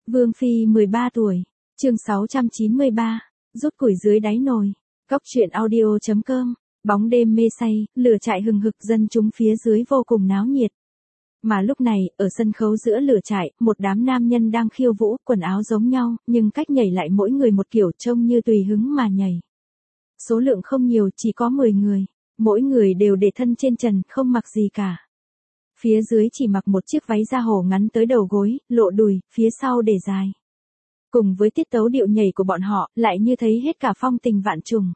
Vương Phi 13 tuổi, chương 693, rút củi dưới đáy nồi, Cóc truyện audio.com, bóng đêm mê say, lửa trại hừng hực, dân chúng phía dưới vô cùng náo nhiệt. Mà lúc này, ở sân khấu giữa lửa trại, một đám nam nhân đang khiêu vũ, quần áo giống nhau, nhưng cách nhảy lại mỗi người một kiểu, trông như tùy hứng mà nhảy. Số lượng không nhiều, chỉ có 10 người, mỗi người đều để thân trên trần, không mặc gì cả. Phía dưới chỉ mặc một chiếc váy da hổ ngắn tới đầu gối, lộ đùi, phía sau để dài. Cùng với tiết tấu điệu nhảy của bọn họ, lại như thấy hết cả phong tình vạn trùng.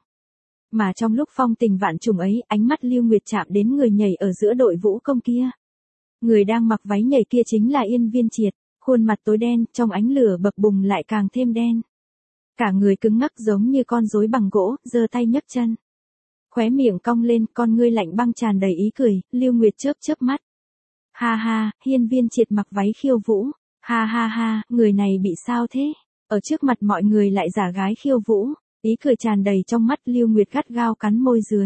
Mà trong lúc phong tình vạn trùng ấy, ánh mắt Lưu Nguyệt chạm đến người nhảy ở giữa đội vũ công kia. Người đang mặc váy nhảy kia chính là Yên Viên Triệt, khuôn mặt tối đen, trong ánh lửa bập bùng lại càng thêm đen. Cả người cứng ngắc giống như con rối bằng gỗ, giơ tay nhấc chân. Khóe miệng cong lên, con ngươi lạnh băng tràn đầy ý cười, Lưu Nguyệt chớp chớp mắt. Ha ha, Hiên Viên Triệt mặc váy khiêu vũ. Ha ha ha, người này bị sao thế? Ở trước mặt mọi người lại giả gái khiêu vũ. Ý cười tràn đầy trong mắt, Lưu Nguyệt gắt gao cắn môi dưới.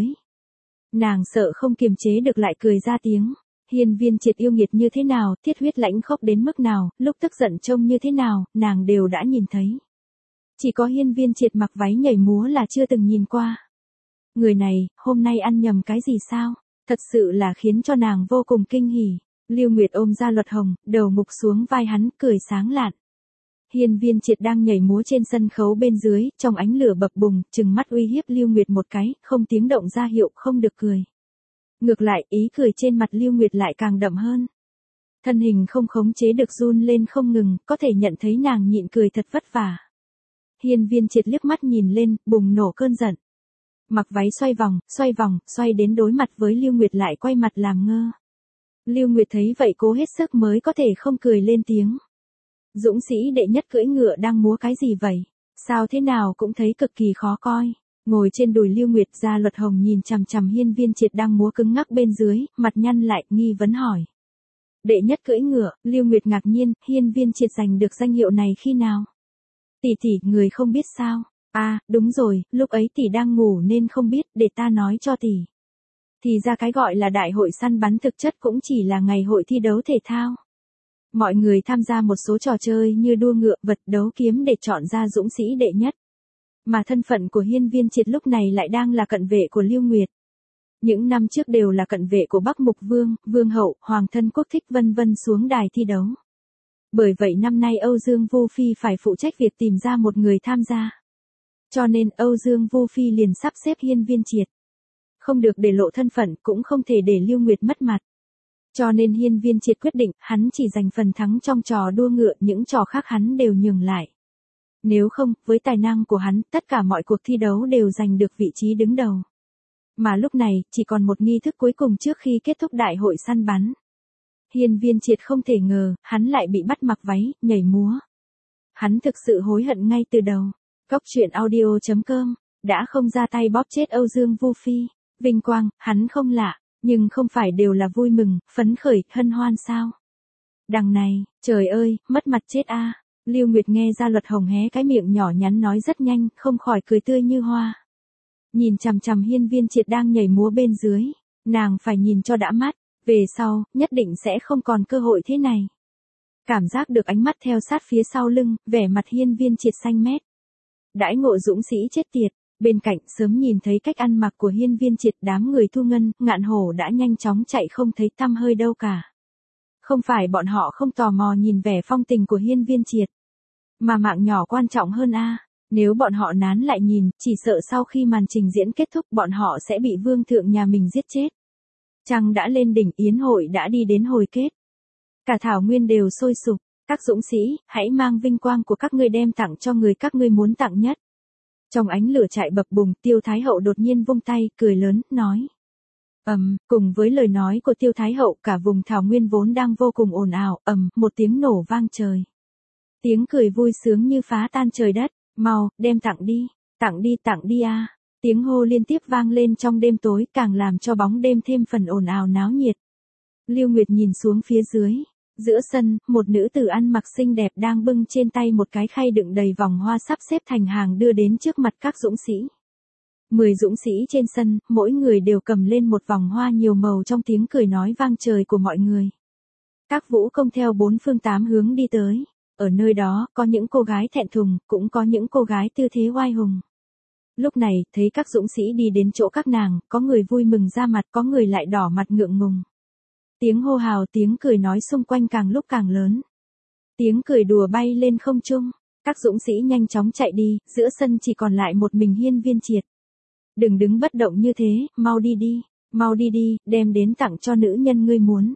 Nàng sợ không kiềm chế được lại cười ra tiếng. Hiên Viên Triệt yêu nghiệt như thế nào, thiết huyết lãnh khốc đến mức nào, lúc tức giận trông như thế nào, nàng đều đã nhìn thấy. Chỉ có Hiên Viên Triệt mặc váy nhảy múa là chưa từng nhìn qua. Người này, hôm nay ăn nhầm cái gì sao? Thật sự là khiến cho nàng vô cùng kinh hỉ. Lưu Nguyệt ôm ra Luật Hồng, đầu mục xuống vai hắn, cười sáng lạn. Hiên Viên Triệt đang nhảy múa trên sân khấu bên dưới, trong ánh lửa bập bùng, trừng mắt uy hiếp Lưu Nguyệt một cái, không tiếng động ra hiệu không được cười. Ngược lại, ý cười trên mặt Lưu Nguyệt lại càng đậm hơn. Thân hình không khống chế được run lên không ngừng, có thể nhận thấy nàng nhịn cười thật vất vả. Hiên Viên Triệt liếc mắt nhìn lên, bùng nổ cơn giận. Mặc váy xoay vòng, xoay đến đối mặt với Lưu Nguyệt lại quay mặt làm ngơ. Lưu Nguyệt thấy vậy cố hết sức mới có thể không cười lên tiếng. Dũng sĩ đệ nhất cưỡi ngựa đang múa cái gì vậy? Sao thế nào cũng thấy cực kỳ khó coi. Ngồi trên đùi Lưu Nguyệt, ra Luật Hồng nhìn chằm chằm Hiên Viên Triệt đang múa cứng ngắc bên dưới, mặt nhăn lại, nghi vấn hỏi. Đệ nhất cưỡi ngựa, Lưu Nguyệt ngạc nhiên, Hiên Viên Triệt giành được danh hiệu này khi nào? Tỷ, người không biết sao? À, đúng rồi, lúc ấy tỷ đang ngủ nên không biết, để ta nói cho tỷ. Thì ra cái gọi là đại hội săn bắn thực chất cũng chỉ là ngày hội thi đấu thể thao. Mọi người tham gia một số trò chơi như đua ngựa, vật đấu kiếm để chọn ra dũng sĩ đệ nhất. Mà thân phận của Hiên Viên Triệt lúc này lại đang là cận vệ của Lưu Nguyệt. Những năm trước đều là cận vệ của Bắc Mục Vương, Vương Hậu, Hoàng thân Quốc thích vân vân xuống đài thi đấu. Bởi vậy năm nay Âu Dương Vu Phi phải phụ trách việc tìm ra một người tham gia. Cho nên Âu Dương Vu Phi liền sắp xếp Hiên Viên Triệt. Không được để lộ thân phận, cũng không thể để Lưu Nguyệt mất mặt. Cho nên Hiên Viên Triệt quyết định, hắn chỉ giành phần thắng trong trò đua ngựa, những trò khác hắn đều nhường lại. Nếu không, với tài năng của hắn, tất cả mọi cuộc thi đấu đều giành được vị trí đứng đầu. Mà lúc này, chỉ còn một nghi thức cuối cùng trước khi kết thúc đại hội săn bắn. Hiên Viên Triệt không thể ngờ, hắn lại bị bắt mặc váy, nhảy múa. Hắn thực sự hối hận ngay từ đầu. Cóc truyện audio.com, đã không ra tay bóp chết Âu Dương Vu Phi. Vinh quang, hắn không lạ, nhưng không phải đều là vui mừng, phấn khởi, hân hoan sao? Đằng này, trời ơi, mất mặt chết a. Lưu Nguyệt nghe ra Luật Hồng hé cái miệng nhỏ nhắn nói rất nhanh, không khỏi cười tươi như hoa. Nhìn chằm chằm Hiên Viên Triệt đang nhảy múa bên dưới, nàng phải nhìn cho đã mắt, về sau, nhất định sẽ không còn cơ hội thế này. Cảm giác được ánh mắt theo sát phía sau lưng, vẻ mặt Hiên Viên Triệt xanh mét. Đãi ngộ dũng sĩ chết tiệt. Bên cạnh sớm nhìn thấy cách ăn mặc của Hiên Viên Triệt, đám người Thu Ngân, Ngạn Hổ đã nhanh chóng chạy không thấy tăm hơi đâu cả. Không phải bọn họ không tò mò nhìn vẻ phong tình của Hiên Viên Triệt, mà mạng nhỏ quan trọng hơn a. Nếu bọn họ nán lại nhìn, chỉ sợ sau khi màn trình diễn kết thúc bọn họ sẽ bị vương thượng nhà mình giết chết. Trăng đã lên đỉnh, yến hội đã đi đến hồi kết. Cả thảo nguyên đều sôi sục, các dũng sĩ, hãy mang vinh quang của các ngươi đem tặng cho người các ngươi muốn tặng nhất. Trong ánh lửa trại bập bùng, Tiêu Thái Hậu đột nhiên vung tay, cười lớn, nói. Cùng với lời nói của Tiêu Thái Hậu, cả vùng thảo nguyên vốn đang vô cùng ồn ào, một tiếng nổ vang trời. Tiếng cười vui sướng như phá tan trời đất, mau, đem tặng đi a. Tiếng hô liên tiếp vang lên trong đêm tối, càng làm cho bóng đêm thêm phần ồn ào náo nhiệt. Lưu Nguyệt nhìn xuống phía dưới. Giữa sân, một nữ tử ăn mặc xinh đẹp đang bưng trên tay một cái khay đựng đầy vòng hoa sắp xếp thành hàng đưa đến trước mặt các dũng sĩ. 10 dũng sĩ trên sân, mỗi người đều cầm lên một vòng hoa nhiều màu trong tiếng cười nói vang trời của mọi người. Các vũ công theo 4 phương 8 hướng đi tới. Ở nơi đó, có những cô gái thẹn thùng, cũng có những cô gái tư thế oai hùng. Lúc này, thấy các dũng sĩ đi đến chỗ các nàng, có người vui mừng ra mặt, có người lại đỏ mặt ngượng ngùng. Tiếng hô hào, tiếng cười nói xung quanh càng lúc càng lớn. Tiếng cười đùa bay lên không trung. Các dũng sĩ nhanh chóng chạy đi, giữa sân chỉ còn lại một mình Hiên Viên Triệt. Đừng đứng bất động như thế, mau đi đi, đem đến tặng cho nữ nhân ngươi muốn.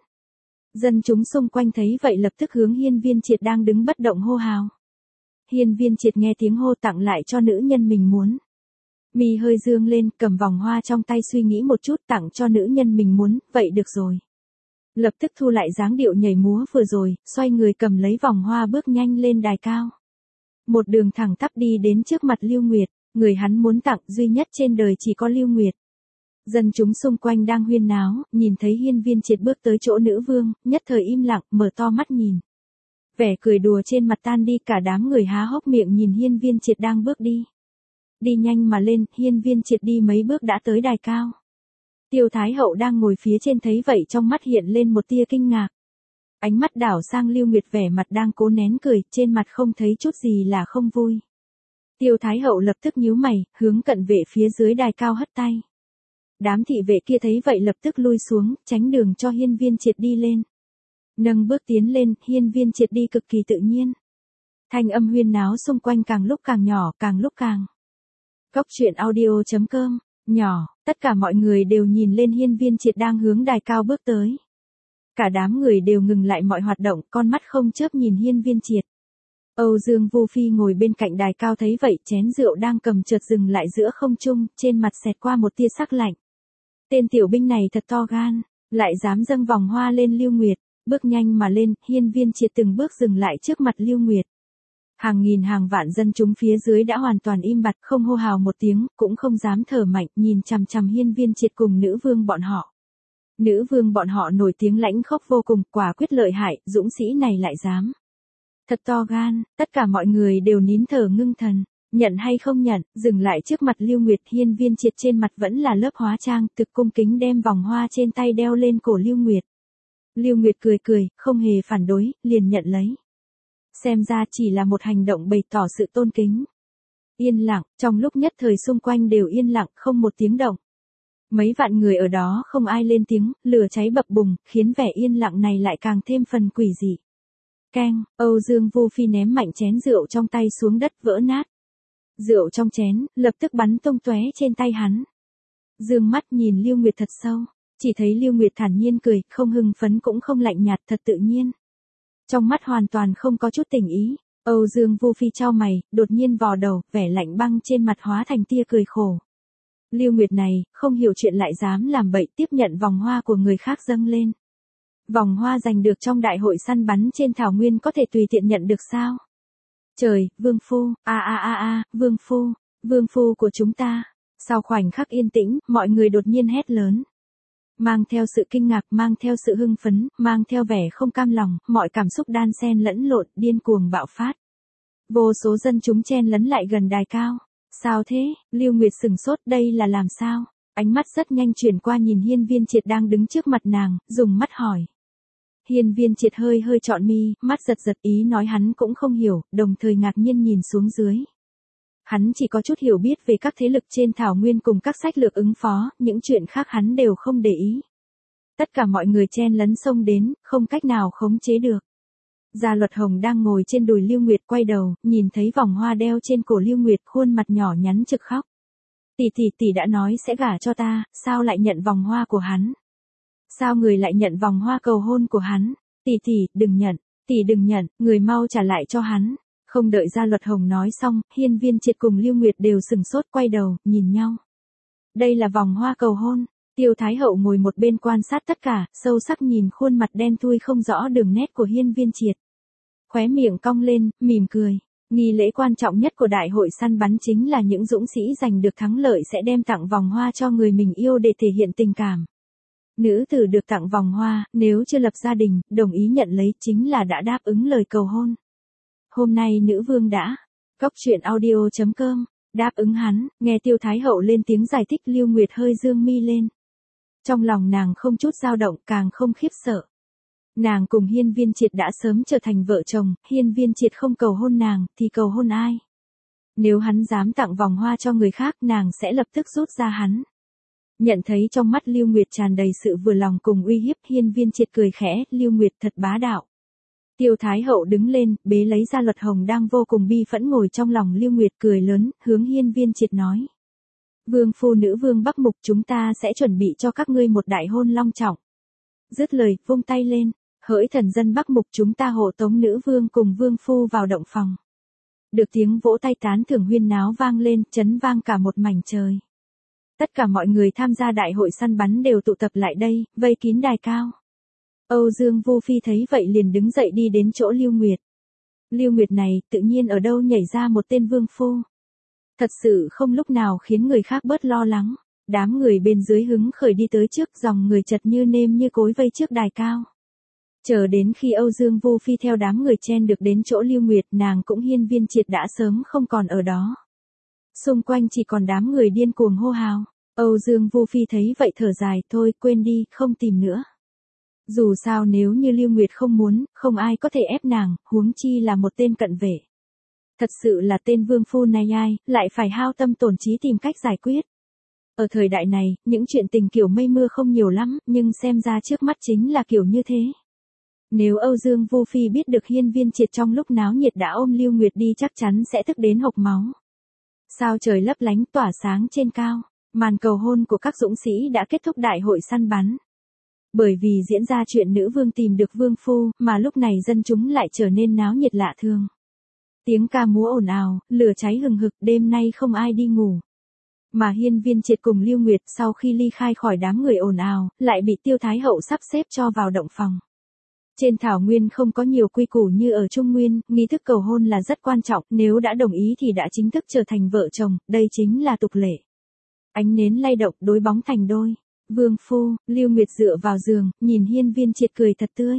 Dân chúng xung quanh thấy vậy lập tức hướng Hiên Viên Triệt đang đứng bất động hô hào. Hiên Viên Triệt nghe tiếng hô tặng lại cho nữ nhân mình muốn. Mi hơi dương lên, cầm vòng hoa trong tay suy nghĩ một chút tặng cho nữ nhân mình muốn, vậy được rồi. Lập tức thu lại dáng điệu nhảy múa vừa rồi, xoay người cầm lấy vòng hoa bước nhanh lên đài cao. Một đường thẳng tắp đi đến trước mặt Lưu Nguyệt, người hắn muốn tặng duy nhất trên đời chỉ có Lưu Nguyệt. Dân chúng xung quanh đang huyên náo, nhìn thấy Hiên Viên Triệt bước tới chỗ nữ vương, nhất thời im lặng, mở to mắt nhìn. Vẻ cười đùa trên mặt tan đi, cả đám người há hốc miệng nhìn Hiên Viên Triệt đang bước đi. Đi nhanh mà lên, Hiên Viên Triệt đi mấy bước đã tới đài cao. Tiêu Thái Hậu đang ngồi phía trên thấy vậy trong mắt hiện lên một tia kinh ngạc. Ánh mắt đảo sang Lưu Nguyệt vẻ mặt đang cố nén cười, trên mặt không thấy chút gì là không vui. Tiêu Thái Hậu lập tức nhíu mày, hướng cận vệ phía dưới đài cao hất tay. Đám thị vệ kia thấy vậy lập tức lui xuống, tránh đường cho Hiên Viên Triệt đi lên. Nâng bước tiến lên, Hiên Viên Triệt đi cực kỳ tự nhiên. Thanh âm huyên náo xung quanh càng lúc càng nhỏ, càng lúc càng. Cốc truyện audio.com, nhỏ, tất cả mọi người đều nhìn lên Hiên Viên Triệt đang hướng đài cao bước tới. Cả đám người đều ngừng lại mọi hoạt động, con mắt không chớp nhìn Hiên Viên Triệt. Âu Dương Vu Phi ngồi bên cạnh đài cao thấy vậy, chén rượu đang cầm chợt dừng lại giữa không trung, trên mặt xẹt qua một tia sắc lạnh. Tên tiểu binh này thật to gan, lại dám dâng vòng hoa lên Lưu Nguyệt, bước nhanh mà lên, Hiên Viên Triệt từng bước dừng lại trước mặt Lưu Nguyệt. Hàng nghìn hàng vạn dân chúng phía dưới đã hoàn toàn im bặt, không hô hào một tiếng, cũng không dám thở mạnh, nhìn chằm chằm Hiên Viên Triệt cùng nữ vương bọn họ. Nữ vương bọn họ nổi tiếng lãnh khốc vô cùng, quả quyết lợi hại, dũng sĩ này lại dám. Thật to gan, tất cả mọi người đều nín thở ngưng thần, nhận hay không nhận, dừng lại trước mặt Lưu Nguyệt. Hiên Viên Triệt trên mặt vẫn là lớp hóa trang, thực cung kính đem vòng hoa trên tay đeo lên cổ Lưu Nguyệt. Lưu Nguyệt cười cười, không hề phản đối, liền nhận lấy. Xem ra chỉ là một hành động bày tỏ sự tôn kính. Yên lặng, trong lúc nhất thời xung quanh đều yên lặng, không một tiếng động. Mấy vạn người ở đó không ai lên tiếng, lửa cháy bập bùng, khiến vẻ yên lặng này lại càng thêm phần quỷ dị. Keng, Âu Dương Vu Phi ném mạnh chén rượu trong tay xuống đất vỡ nát. Rượu trong chén, lập tức bắn tung tóe trên tay hắn. Dương mắt nhìn Lưu Nguyệt thật sâu, chỉ thấy Lưu Nguyệt thản nhiên cười, không hưng phấn cũng không lạnh nhạt, thật tự nhiên. Trong mắt hoàn toàn không có chút tình ý. Âu Dương Vu Phi chau mày, đột nhiên vò đầu, vẻ lạnh băng trên mặt hóa thành tia cười khổ. Lưu Nguyệt này, không hiểu chuyện lại dám làm bậy, tiếp nhận vòng hoa của người khác dâng lên. Vòng hoa giành được trong đại hội săn bắn trên thảo nguyên có thể tùy tiện nhận được sao? Trời, vương phu, vương phu của chúng ta. Sau khoảnh khắc yên tĩnh, mọi người đột nhiên hét lớn. Mang theo sự kinh ngạc, mang theo sự hưng phấn, mang theo vẻ không cam lòng, mọi cảm xúc đan xen lẫn lộn, điên cuồng bạo phát. Vô số dân chúng chen lấn lại gần đài cao. Sao thế? Lưu Nguyệt sừng sốt, đây là làm sao? Ánh mắt rất nhanh chuyển qua nhìn Hiên Viên Triệt đang đứng trước mặt nàng, dùng mắt hỏi. Hiên Viên Triệt hơi trọn mi, mắt giật ý nói hắn cũng không hiểu, đồng thời ngạc nhiên nhìn xuống dưới. Hắn chỉ có chút hiểu biết về các thế lực trên thảo nguyên cùng các sách lược ứng phó, những chuyện khác hắn đều không để ý. Tất cả mọi người chen lấn xông đến, không cách nào khống chế được. Gia Luật Hồng đang ngồi trên đùi Lưu Nguyệt quay đầu, nhìn thấy vòng hoa đeo trên cổ Lưu Nguyệt, khuôn mặt nhỏ nhắn trực khóc. Tỷ đã nói sẽ gả cho ta, sao lại nhận vòng hoa của hắn? Sao người lại nhận vòng hoa cầu hôn của hắn? Tỷ đừng nhận, người mau trả lại cho hắn. Không đợi Gia Luật Hồng nói xong, Hiên Viên Triệt cùng Lưu Nguyệt đều sừng sốt quay đầu, nhìn nhau. Đây là vòng hoa cầu hôn. Tiêu Thái Hậu ngồi một bên quan sát tất cả, sâu sắc nhìn khuôn mặt đen thui không rõ đường nét của Hiên Viên Triệt. Khóe miệng cong lên, mỉm cười. Nghi lễ quan trọng nhất của đại hội săn bắn chính là những dũng sĩ giành được thắng lợi sẽ đem tặng vòng hoa cho người mình yêu để thể hiện tình cảm. Nữ tử được tặng vòng hoa, nếu chưa lập gia đình, đồng ý nhận lấy chính là đã đáp ứng lời cầu hôn. Hôm nay nữ vương đã, cốc truyện audio.com, đáp ứng hắn, nghe Tiêu Thái Hậu lên tiếng giải thích. Lưu Nguyệt hơi dương mi lên. Trong lòng nàng không chút dao động, càng không khiếp sợ. Nàng cùng Hiên Viên Triệt đã sớm trở thành vợ chồng, Hiên Viên Triệt không cầu hôn nàng, thì cầu hôn ai? Nếu hắn dám tặng vòng hoa cho người khác, nàng sẽ lập tức rút ra hắn. Nhận thấy trong mắt Lưu Nguyệt tràn đầy sự vừa lòng cùng uy hiếp, Hiên Viên Triệt cười khẽ, Lưu Nguyệt thật bá đạo. Tiêu Thái Hậu đứng lên, bế lấy ra Luật Hồng đang vô cùng bi phẫn ngồi trong lòng Lưu Nguyệt, cười lớn, hướng Hiên Viên Triệt nói. Vương phu nữ vương Bắc Mục, chúng ta sẽ chuẩn bị cho các ngươi một đại hôn long trọng. Dứt lời, vung tay lên, hỡi thần dân Bắc Mục, chúng ta hộ tống nữ vương cùng vương phu vào động phòng. Được tiếng vỗ tay tán thưởng huyên náo vang lên, chấn vang cả một mảnh trời. Tất cả mọi người tham gia đại hội săn bắn đều tụ tập lại đây, vây kín đài cao. Âu Dương Vu Phi thấy vậy liền đứng dậy đi đến chỗ Lưu Nguyệt. Lưu Nguyệt này, tự nhiên ở đâu nhảy ra một tên vương phu. Thật sự không lúc nào khiến người khác bớt lo lắng. Đám người bên dưới hứng khởi đi tới trước, dòng người chật như nêm như cối vây trước đài cao. Chờ đến khi Âu Dương Vu Phi theo đám người chen được đến chỗ Lưu Nguyệt, nàng cũng Hiên Viên Triệt đã sớm không còn ở đó. Xung quanh chỉ còn đám người điên cuồng hô hào. Âu Dương Vu Phi thấy vậy thở dài, thôi quên đi, không tìm nữa. Dù sao nếu như Lưu Nguyệt không muốn, không ai có thể ép nàng, huống chi là một tên cận vệ. Thật sự là tên vương phu này ai, lại phải hao tâm tổn trí tìm cách giải quyết. Ở thời đại này, những chuyện tình kiểu mây mưa không nhiều lắm, nhưng xem ra trước mắt chính là kiểu như thế. Nếu Âu Dương Vu Phi biết được Hiên Viên Triệt trong lúc náo nhiệt đã ôm Lưu Nguyệt đi chắc chắn sẽ tức đến hộc máu. Sao trời lấp lánh tỏa sáng trên cao, màn cầu hôn của các dũng sĩ đã kết thúc đại hội săn bắn. Bởi vì diễn ra chuyện nữ vương tìm được vương phu, mà lúc này dân chúng lại trở nên náo nhiệt lạ thường. Tiếng ca múa ồn ào, lửa cháy hừng hực, đêm nay không ai đi ngủ. Mà Hiên Viên Triệt cùng Lưu Nguyệt sau khi ly khai khỏi đám người ồn ào, lại bị Tiêu Thái Hậu sắp xếp cho vào động phòng. Trên thảo nguyên không có nhiều quy củ như ở Trung Nguyên, nghi thức cầu hôn là rất quan trọng, nếu đã đồng ý thì đã chính thức trở thành vợ chồng, đây chính là tục lệ. Ánh nến lay động, đối bóng thành đôi. Vương phu, Lưu Nguyệt dựa vào giường, nhìn Hiên Viên Triệt cười thật tươi.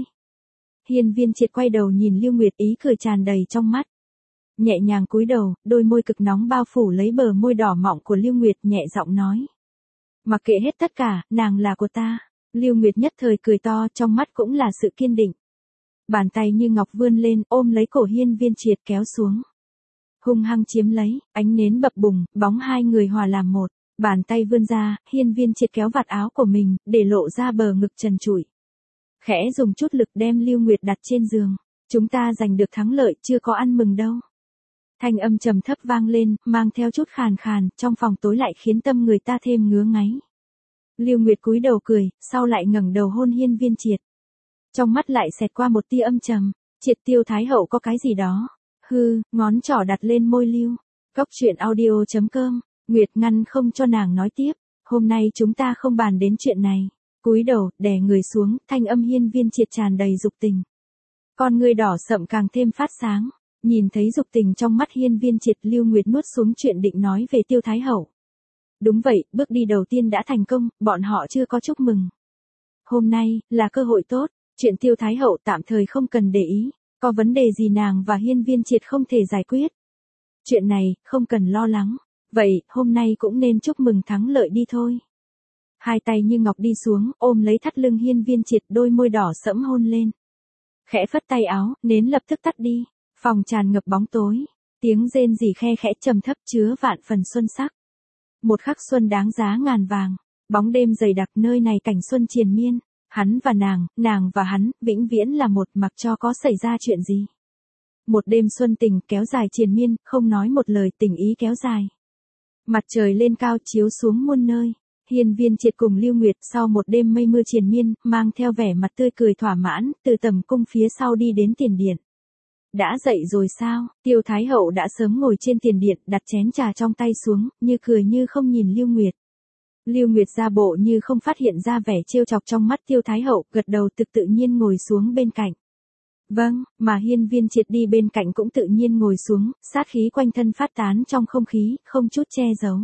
Hiên Viên Triệt quay đầu nhìn Lưu Nguyệt, ý cười tràn đầy trong mắt. Nhẹ nhàng cúi đầu, đôi môi cực nóng bao phủ lấy bờ môi đỏ mọng của Lưu Nguyệt, nhẹ giọng nói. Mặc kệ hết tất cả, nàng là của ta. Lưu Nguyệt nhất thời cười to, trong mắt cũng là sự kiên định. Bàn tay như ngọc vươn lên, ôm lấy cổ Hiên Viên Triệt kéo xuống. Hung hăng chiếm lấy, ánh nến bập bùng, bóng hai người hòa làm một. Bàn tay vươn ra, Hiên Viên Triệt kéo vạt áo của mình, để lộ ra bờ ngực trần trụi. Khẽ dùng chút lực đem Lưu Nguyệt đặt trên giường. Chúng ta giành được thắng lợi, chưa có ăn mừng đâu. Thanh âm trầm thấp vang lên, mang theo chút khàn khàn, trong phòng tối lại khiến tâm người ta thêm ngứa ngáy. Lưu Nguyệt cúi đầu cười, sau lại ngẩng đầu hôn Hiên Viên Triệt. Trong mắt lại xẹt qua một tia âm trầm. Triệt Tiêu Thái Hậu có cái gì đó. Ngón trỏ đặt lên môi Lưu. Cóc truyện audio.com. Nguyệt ngăn không cho nàng nói tiếp. Hôm nay chúng ta không bàn đến chuyện này. Cúi đầu, đè người xuống, thanh âm Hiên Viên Triệt tràn đầy dục tình. Con ngươi đỏ sậm càng thêm phát sáng. Nhìn thấy dục tình trong mắt Hiên Viên Triệt, Lưu Nguyệt nuốt xuống chuyện định nói về Tiêu Thái Hậu. Đúng vậy, bước đi đầu tiên đã thành công, bọn họ chưa có chúc mừng. Hôm nay, là cơ hội tốt, chuyện Tiêu Thái Hậu tạm thời không cần để ý, có vấn đề gì nàng và Hiên Viên Triệt không thể giải quyết. Chuyện này, không cần lo lắng, vậy, hôm nay cũng nên chúc mừng thắng lợi đi thôi. Hai tay như ngọc đi xuống, ôm lấy thắt lưng Hiên Viên Triệt, đôi môi đỏ sẫm hôn lên. Khẽ phất tay áo, nến lập tức tắt đi, phòng tràn ngập bóng tối, tiếng rên rỉ khe khẽ trầm thấp chứa vạn phần xuân sắc. Một khắc xuân đáng giá ngàn vàng, bóng đêm dày đặc nơi này cảnh xuân triền miên, hắn và nàng và hắn, vĩnh viễn là một mặc cho có xảy ra chuyện gì. Một đêm xuân tình kéo dài triền miên, không nói một lời tình ý kéo dài. Mặt trời lên cao chiếu xuống muôn nơi, Hiên Viên Triệt cùng Lưu Nguyệt sau một đêm mây mưa triền miên, mang theo vẻ mặt tươi cười thỏa mãn, từ tầm cung phía sau đi đến tiền điện. Đã dậy rồi sao? Tiêu Thái Hậu đã sớm ngồi trên tiền điện, đặt chén trà trong tay xuống, như cười như không nhìn Lưu Nguyệt. Lưu Nguyệt ra bộ như không phát hiện ra vẻ trêu chọc trong mắt Tiêu Thái Hậu, gật đầu tự nhiên ngồi xuống bên cạnh. Vâng, mà Hiên Viên Triệt đi bên cạnh cũng tự nhiên ngồi xuống, sát khí quanh thân phát tán trong không khí, không chút che giấu.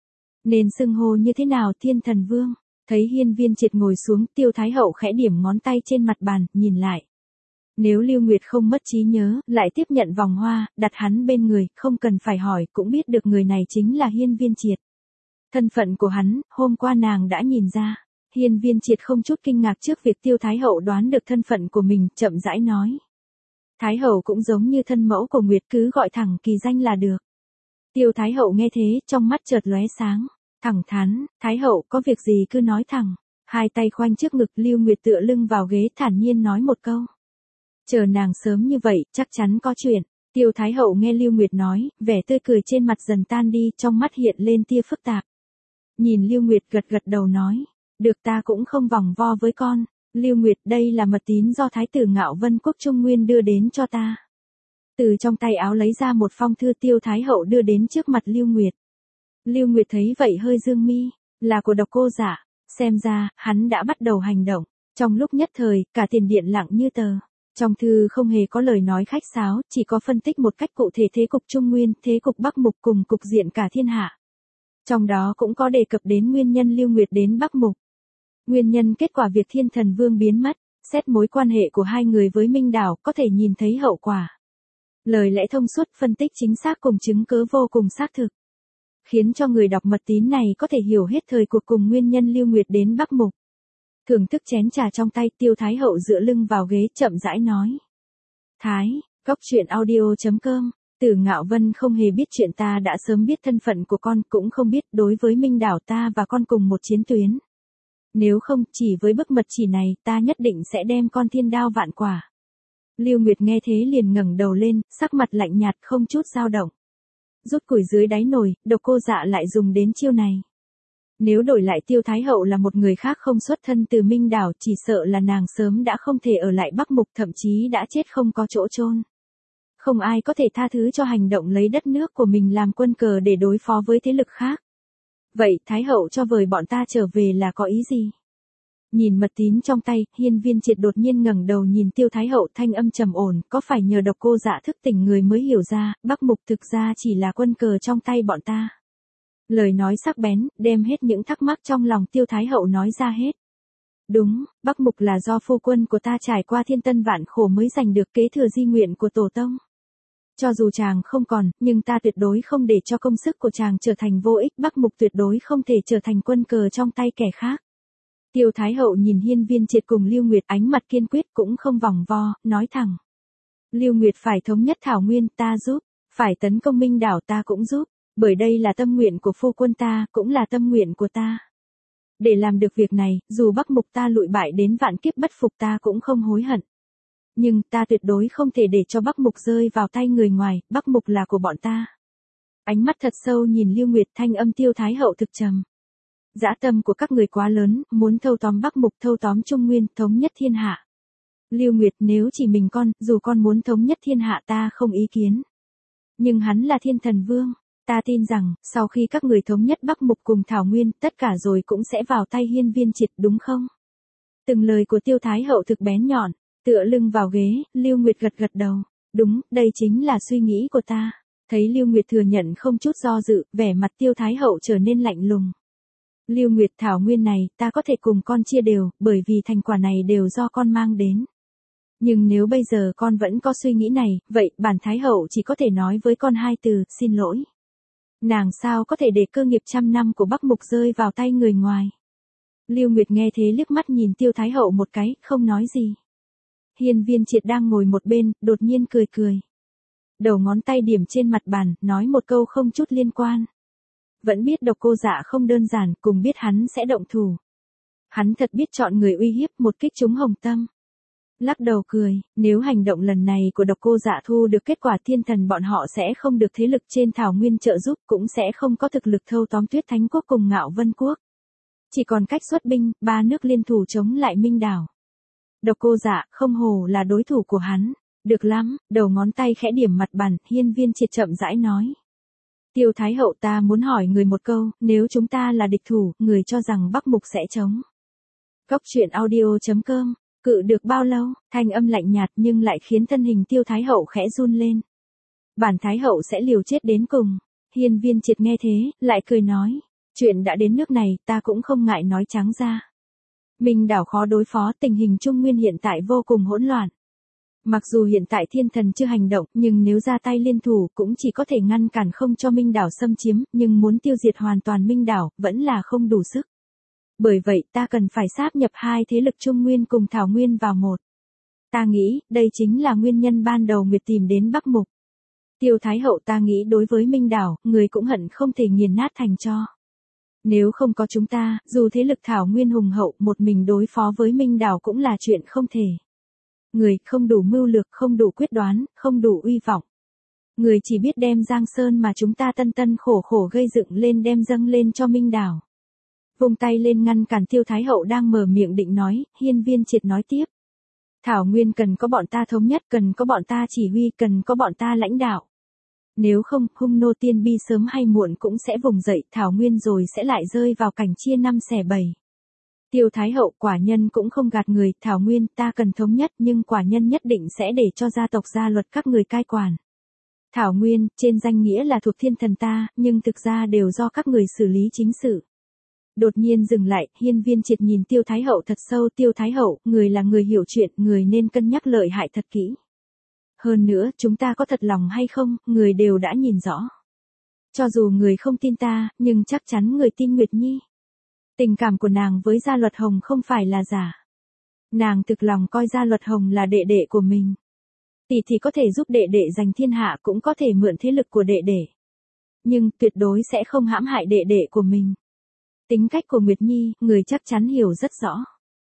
Nên xưng hô như thế nào Thiên Thần Vương? Thấy Hiên Viên Triệt ngồi xuống, Tiêu Thái Hậu khẽ điểm ngón tay trên mặt bàn, nhìn lại. Nếu Lưu Nguyệt không mất trí nhớ, lại tiếp nhận vòng hoa, đặt hắn bên người, không cần phải hỏi, cũng biết được người này chính là Hiên Viên Triệt. Thân phận của hắn, hôm qua nàng đã nhìn ra. Hiên Viên Triệt không chút kinh ngạc trước việc Tiêu Thái Hậu đoán được thân phận của mình, chậm rãi nói. Thái Hậu cũng giống như thân mẫu của Nguyệt, cứ gọi thẳng kỳ danh là được. Tiêu Thái Hậu nghe thế, trong mắt chợt lóe sáng. Thẳng thắn, Thái Hậu có việc gì cứ nói thẳng. Hai tay khoanh trước ngực, Lưu Nguyệt tựa lưng vào ghế thản nhiên nói một câu. Chờ nàng sớm như vậy, chắc chắn có chuyện. Tiêu Thái Hậu nghe Lưu Nguyệt nói, vẻ tươi cười trên mặt dần tan đi, trong mắt hiện lên tia phức tạp. Nhìn Lưu Nguyệt gật gật đầu nói, được, ta cũng không vòng vo với con. Lưu Nguyệt, đây là mật tín do Thái tử Ngạo Vân Quốc Trung Nguyên đưa đến cho ta. Từ trong tay áo lấy ra một phong thư, Tiêu Thái Hậu đưa đến trước mặt Lưu Nguyệt. Lưu Nguyệt thấy vậy hơi dương mi, là của Độc Cô Dạ, xem ra, hắn đã bắt đầu hành động. Trong lúc nhất thời, cả tiền điện lặng như tờ. Trong thư không hề có lời nói khách sáo, chỉ có phân tích một cách cụ thể thế cục Trung Nguyên, thế cục Bắc Mục cùng cục diện cả thiên hạ. Trong đó cũng có đề cập đến nguyên nhân Lưu Nguyệt đến Bắc Mục. Nguyên nhân kết quả việc Thiên Thần Vương biến mất, xét mối quan hệ của hai người với Minh Đảo, có thể nhìn thấy hậu quả. Lời lẽ thông suốt, phân tích chính xác cùng chứng cứ vô cùng xác thực. Khiến cho người đọc mật tín này có thể hiểu hết thời cuộc cùng nguyên nhân Lưu Nguyệt đến Bắc Mục. Thưởng thức chén trà trong tay, Tiêu Thái Hậu dựa lưng vào ghế, chậm rãi nói. Góc truyện audio.com, Tử Ngạo Vân không hề biết chuyện, ta đã sớm biết thân phận của con, cũng không biết đối với Minh Đảo ta và con cùng một chiến tuyến. Nếu không, chỉ với bức mật chỉ này, ta nhất định sẽ đem con thiên đao vạn quả. Lưu Nguyệt nghe thế liền ngẩng đầu lên, sắc mặt lạnh nhạt không chút dao động. Rút củi dưới đáy nồi, Độc Cô Dạ lại dùng đến chiêu này. Nếu đổi lại Tiêu Thái Hậu là một người khác không xuất thân từ Minh Đảo, chỉ sợ là nàng sớm đã không thể ở lại Bắc Mục, thậm chí đã chết không có chỗ chôn. Không ai có thể tha thứ cho hành động lấy đất nước của mình làm quân cờ để đối phó với thế lực khác. Vậy Thái Hậu cho vời bọn ta trở về là có ý gì? Nhìn mật tín trong tay, Hiên Viên Triệt đột nhiên ngẩng đầu nhìn Tiêu Thái Hậu, thanh âm trầm ổn, có phải nhờ Độc Cô Dạ thức tỉnh người mới hiểu ra, Bắc Mục thực ra chỉ là quân cờ trong tay bọn ta. Lời nói sắc bén, đem hết những thắc mắc trong lòng Tiêu Thái Hậu nói ra hết. Đúng, Bắc Mục là do phu quân của ta trải qua thiên tân vạn khổ mới giành được, kế thừa di nguyện của tổ tông. Cho dù chàng không còn, nhưng ta tuyệt đối không để cho công sức của chàng trở thành vô ích, Bắc Mục tuyệt đối không thể trở thành quân cờ trong tay kẻ khác. Tiêu Thái Hậu nhìn Hiên Viên Triệt cùng Lưu Nguyệt, ánh mặt kiên quyết, cũng không vòng vo, nói thẳng. Lưu Nguyệt phải thống nhất Thảo Nguyên, ta giúp, phải tấn công Minh Đảo, ta cũng giúp, bởi đây là tâm nguyện của phu quân ta, cũng là tâm nguyện của ta. Để làm được việc này, dù Bắc Mục ta lụi bại đến vạn kiếp bất phục, ta cũng không hối hận. Nhưng ta tuyệt đối không thể để cho Bắc Mục rơi vào tay người ngoài, Bắc Mục là của bọn ta. Ánh mắt thật sâu nhìn Lưu Nguyệt, thanh âm Tiêu Thái Hậu thực trầm. Dã tâm của các người quá lớn, muốn thâu tóm Bắc Mục, thâu tóm Trung Nguyên, thống nhất thiên hạ. Lưu Nguyệt, nếu chỉ mình con, dù con muốn thống nhất thiên hạ ta không ý kiến. Nhưng hắn là Thiên Thần Vương, ta tin rằng, sau khi các người thống nhất Bắc Mục cùng Thảo Nguyên, tất cả rồi cũng sẽ vào tay Hiên Viên Triệt, đúng không? Từng lời của Tiêu Thái Hậu thực bén nhọn, tựa lưng vào ghế, Lưu Nguyệt gật gật đầu. Đúng, đây chính là suy nghĩ của ta. Thấy Lưu Nguyệt thừa nhận không chút do dự, vẻ mặt Tiêu Thái Hậu trở nên lạnh lùng. Lưu Nguyệt, Thảo Nguyên này, ta có thể cùng con chia đều, bởi vì thành quả này đều do con mang đến. Nhưng nếu bây giờ con vẫn có suy nghĩ này, vậy bản Thái Hậu chỉ có thể nói với con hai từ, xin lỗi. Nàng sao có thể để cơ nghiệp 100 năm của Bắc Mục rơi vào tay người ngoài. Lưu Nguyệt nghe thế liếc mắt nhìn Tiêu Thái Hậu một cái, không nói gì. Hiên Viên Triệt đang ngồi một bên, đột nhiên cười cười. Đầu ngón tay điểm trên mặt bàn, nói một câu không chút liên quan. Vẫn biết Độc Cô Dạ không đơn giản, cùng biết hắn sẽ động thủ. Hắn thật biết chọn người uy hiếp, một kích trúng hồng tâm. Lắc đầu cười, nếu hành động lần này của Độc Cô Dạ thu được kết quả, Thiên Thần bọn họ sẽ không được thế lực trên Thảo Nguyên trợ giúp, cũng sẽ không có thực lực thâu tóm Tuyết Thánh Quốc cùng Ngạo Vân Quốc. Chỉ còn cách xuất binh, ba nước liên thủ chống lại Minh Đảo. Độc Cô Dạ không hổ là đối thủ của hắn. Được lắm, đầu ngón tay khẽ điểm mặt bàn, Hiên Viên Triệt chậm rãi nói. Tiêu Thái Hậu, ta muốn hỏi người một câu, nếu chúng ta là địch thủ, người cho rằng Bắc Mục sẽ chống. Góc truyện audio.com, cự được bao lâu, thanh âm lạnh nhạt nhưng lại khiến thân hình Tiêu Thái Hậu khẽ run lên. Bản Thái Hậu sẽ liều chết đến cùng. Hiên Viên Triệt nghe thế, lại cười nói. Chuyện đã đến nước này, ta cũng không ngại nói trắng ra. Minh Đảo khó đối phó, tình hình Trung Nguyên hiện tại vô cùng hỗn loạn. Mặc dù hiện tại Thiên Thần chưa hành động, nhưng nếu ra tay liên thủ, cũng chỉ có thể ngăn cản không cho Minh Đảo xâm chiếm, nhưng muốn tiêu diệt hoàn toàn Minh Đảo, vẫn là không đủ sức. Bởi vậy ta cần phải sáp nhập hai thế lực Trung Nguyên cùng Thảo Nguyên vào một. Ta nghĩ, đây chính là nguyên nhân ban đầu Nguyệt tìm đến Bắc Mục. Tiêu Thái Hậu ta nghĩ đối với Minh Đảo, người cũng hận không thể nghiền nát thành tro. Nếu không có chúng ta, dù thế lực Thảo Nguyên hùng hậu, một mình đối phó với Minh Đảo cũng là chuyện không thể. Người không đủ mưu lược, không đủ quyết đoán, không đủ uy vọng. Người chỉ biết đem Giang Sơn mà chúng ta tân tân khổ khổ gây dựng lên đem dâng lên cho Minh Đảo. Vung tay lên ngăn cản Tiêu Thái Hậu đang mở miệng định nói, Hiên Viên Triệt nói tiếp. Thảo Nguyên cần có bọn ta thống nhất, cần có bọn ta chỉ huy, cần có bọn ta lãnh đạo. Nếu không, hung nô tiên bi sớm hay muộn cũng sẽ vùng dậy, Thảo Nguyên rồi sẽ lại rơi vào cảnh chia năm xẻ bảy. Tiêu Thái Hậu quả nhân cũng không gạt người, Thảo Nguyên ta cần thống nhất nhưng quả nhân nhất định sẽ để cho gia tộc gia luật các người cai quản. Thảo Nguyên, trên danh nghĩa là thuộc thiên thần ta, nhưng thực ra đều do các người xử lý chính sự. Đột nhiên dừng lại, Hiên Viên Triệt nhìn Tiêu Thái Hậu thật sâu. Tiêu Thái Hậu, người là người hiểu chuyện, người nên cân nhắc lợi hại thật kỹ. Hơn nữa, chúng ta có thật lòng hay không, người đều đã nhìn rõ. Cho dù người không tin ta, nhưng chắc chắn người tin Nguyệt Nhi. Tình cảm của nàng với Gia Luật Hồng không phải là giả. Nàng thực lòng coi Gia Luật Hồng là đệ đệ của mình. Tỷ thì có thể giúp đệ đệ giành thiên hạ, cũng có thể mượn thế lực của đệ đệ. Nhưng tuyệt đối sẽ không hãm hại đệ đệ của mình. Tính cách của Nguyệt Nhi, người chắc chắn hiểu rất rõ.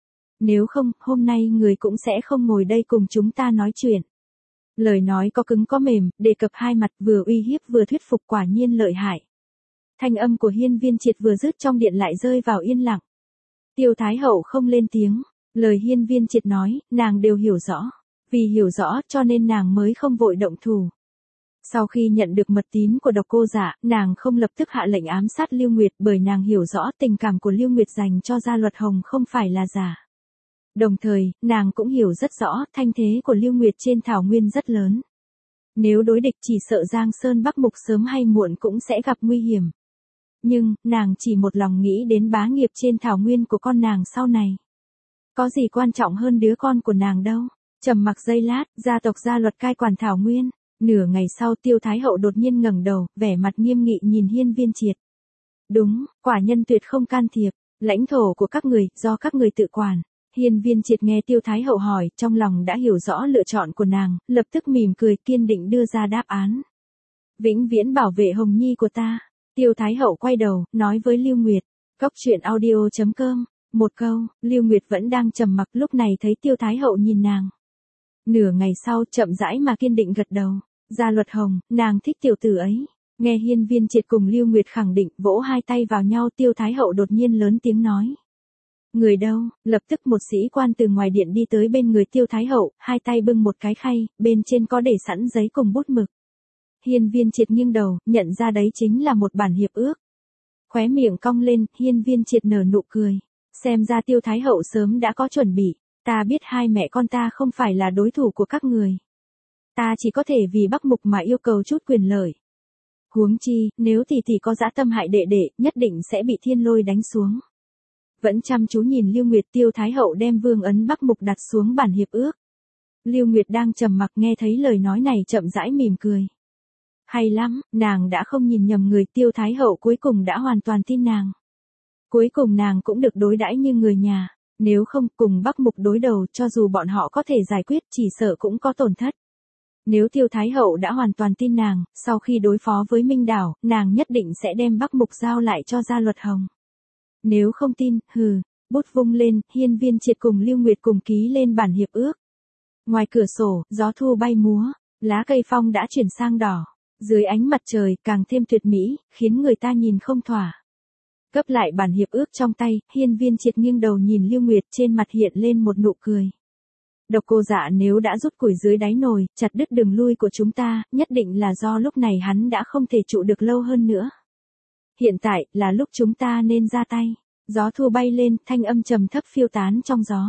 Nếu không, hôm nay người cũng sẽ không ngồi đây cùng chúng ta nói chuyện. Lời nói có cứng có mềm, đề cập hai mặt, vừa uy hiếp vừa thuyết phục, quả nhiên lợi hại. Thanh âm của Hiên Viên Triệt vừa dứt trong điện lại rơi vào yên lặng. Tiêu Thái Hậu không lên tiếng, lời Hiên Viên Triệt nói, nàng đều hiểu rõ. Vì hiểu rõ cho nên nàng mới không vội động thủ. Sau khi nhận được mật tín của Độc Cô Dạ, nàng không lập tức hạ lệnh ám sát Lưu Nguyệt, bởi nàng hiểu rõ tình cảm của Lưu Nguyệt dành cho Gia Luật Hồng không phải là giả. Đồng thời, nàng cũng hiểu rất rõ thanh thế của Lưu Nguyệt trên Thảo Nguyên rất lớn. Nếu đối địch chỉ sợ Giang Sơn Bắc Mục sớm hay muộn cũng sẽ gặp nguy hiểm. Nhưng, nàng chỉ một lòng nghĩ đến bá nghiệp trên Thảo Nguyên của con nàng sau này. Có gì quan trọng hơn đứa con của nàng đâu. Trầm mặc giây lát, gia tộc Gia Luật cai quản Thảo Nguyên. Nửa ngày sau Tiêu Thái Hậu đột nhiên ngẩng đầu, vẻ mặt nghiêm nghị nhìn Hiên Viên Triệt. Đúng, quả nhân tuyệt không can thiệp, lãnh thổ của các người, do các người tự quản. Hiên Viên Triệt nghe Tiêu Thái Hậu hỏi, trong lòng đã hiểu rõ lựa chọn của nàng, lập tức mỉm cười kiên định đưa ra đáp án. Vĩnh viễn bảo vệ Hồng Nhi của ta. Tiêu Thái Hậu quay đầu, nói với Lưu Nguyệt. Cốc truyện audio.com. Một câu, Lưu Nguyệt vẫn đang trầm mặc, lúc này thấy Tiêu Thái Hậu nhìn nàng. Nửa ngày sau, chậm rãi mà kiên định gật đầu. Gia Luật Hồng, nàng thích tiểu tử ấy. Nghe Hiên Viên Triệt cùng Lưu Nguyệt khẳng định, vỗ hai tay vào nhau, Tiêu Thái Hậu đột nhiên lớn tiếng nói. Người đâu? Lập tức một sĩ quan từ ngoài điện đi tới bên người Tiêu Thái Hậu, hai tay bưng một cái khay, bên trên có để sẵn giấy cùng bút mực. Hiên Viên Triệt nghiêng đầu, nhận ra đấy chính là một bản hiệp ước. Khóe miệng cong lên, Hiên Viên Triệt nở nụ cười. Xem ra Tiêu Thái Hậu sớm đã có chuẩn bị. Ta biết hai mẹ con ta không phải là đối thủ của các người. Ta chỉ có thể vì Bắc Mục mà yêu cầu chút quyền lợi. Huống chi, nếu tỷ tỷ có dã tâm hại đệ đệ, nhất định sẽ bị thiên lôi đánh xuống. Vẫn chăm chú nhìn Lưu Nguyệt, Tiêu Thái Hậu đem vương ấn Bắc Mục đặt xuống bản hiệp ước. Lưu Nguyệt đang trầm mặc nghe thấy lời nói này chậm rãi mỉm cười. Hay lắm, nàng đã không nhìn nhầm người, Tiêu Thái Hậu cuối cùng đã hoàn toàn tin nàng. Cuối cùng nàng cũng được đối đãi như người nhà. Nếu không, cùng Bắc Mục đối đầu, cho dù bọn họ có thể giải quyết, chỉ sợ cũng có tổn thất. Nếu Tiêu Thái Hậu đã hoàn toàn tin nàng, sau khi đối phó với Minh Đảo, nàng nhất định sẽ đem Bắc Mục giao lại cho Gia Luật Hồng. Nếu không tin, bút vung lên, Hiên Viên Triệt cùng Lưu Nguyệt cùng ký lên bản hiệp ước. Ngoài cửa sổ, gió thu bay múa, lá cây phong đã chuyển sang đỏ. Dưới ánh mặt trời, càng thêm tuyệt mỹ, khiến người ta nhìn không thỏa. Gấp lại bản hiệp ước trong tay, Hiên Viên Triệt nghiêng đầu nhìn Lưu Nguyệt, trên mặt hiện lên một nụ cười. Độc Cô Dạ nếu đã rút củi dưới đáy nồi, chặt đứt đường lui của chúng ta, nhất định là do lúc này hắn đã không thể trụ được lâu hơn nữa. Hiện tại, là lúc chúng ta nên ra tay. Gió thu bay lên, thanh âm trầm thấp phiêu tán trong gió.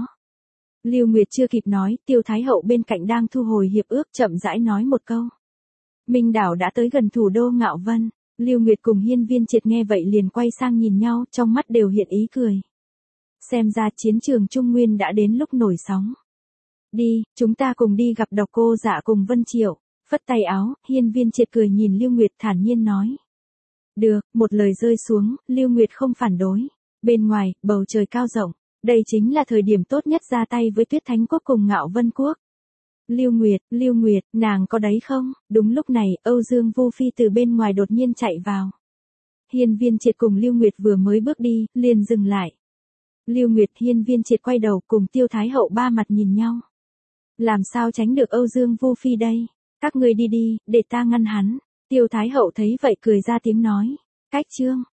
Lưu Nguyệt chưa kịp nói, Tiêu Thái Hậu bên cạnh đang thu hồi hiệp ước, chậm rãi nói một câu. Minh Đảo đã tới gần thủ đô Ngạo Vân. Lưu Nguyệt cùng Hiên Viên Triệt nghe vậy liền quay sang nhìn nhau, trong mắt đều hiện ý cười. Xem ra chiến trường Trung Nguyên đã đến lúc nổi sóng. Đi, chúng ta cùng đi gặp Độc Cô Dạ cùng Vân Triệu. Phất tay áo, Hiên Viên Triệt cười nhìn Lưu Nguyệt thản nhiên nói. Được, một lời rơi xuống, Lưu Nguyệt không phản đối. Bên ngoài, bầu trời cao rộng, đây chính là thời điểm tốt nhất ra tay với Tuyết Thánh Quốc cùng Ngạo Vân Quốc. Lưu Nguyệt, nàng có đấy không? Đúng lúc này, Âu Dương Vu Phi từ bên ngoài đột nhiên chạy vào. Hiên Viên Triệt cùng Lưu Nguyệt vừa mới bước đi, liền dừng lại. Lưu Nguyệt, Hiên Viên Triệt quay đầu cùng Tiêu Thái Hậu ba mặt nhìn nhau. Làm sao tránh được Âu Dương Vu Phi đây? Các ngươi đi đi, để ta ngăn hắn. Tiêu Thái Hậu thấy vậy cười ra tiếng nói. Cách chương.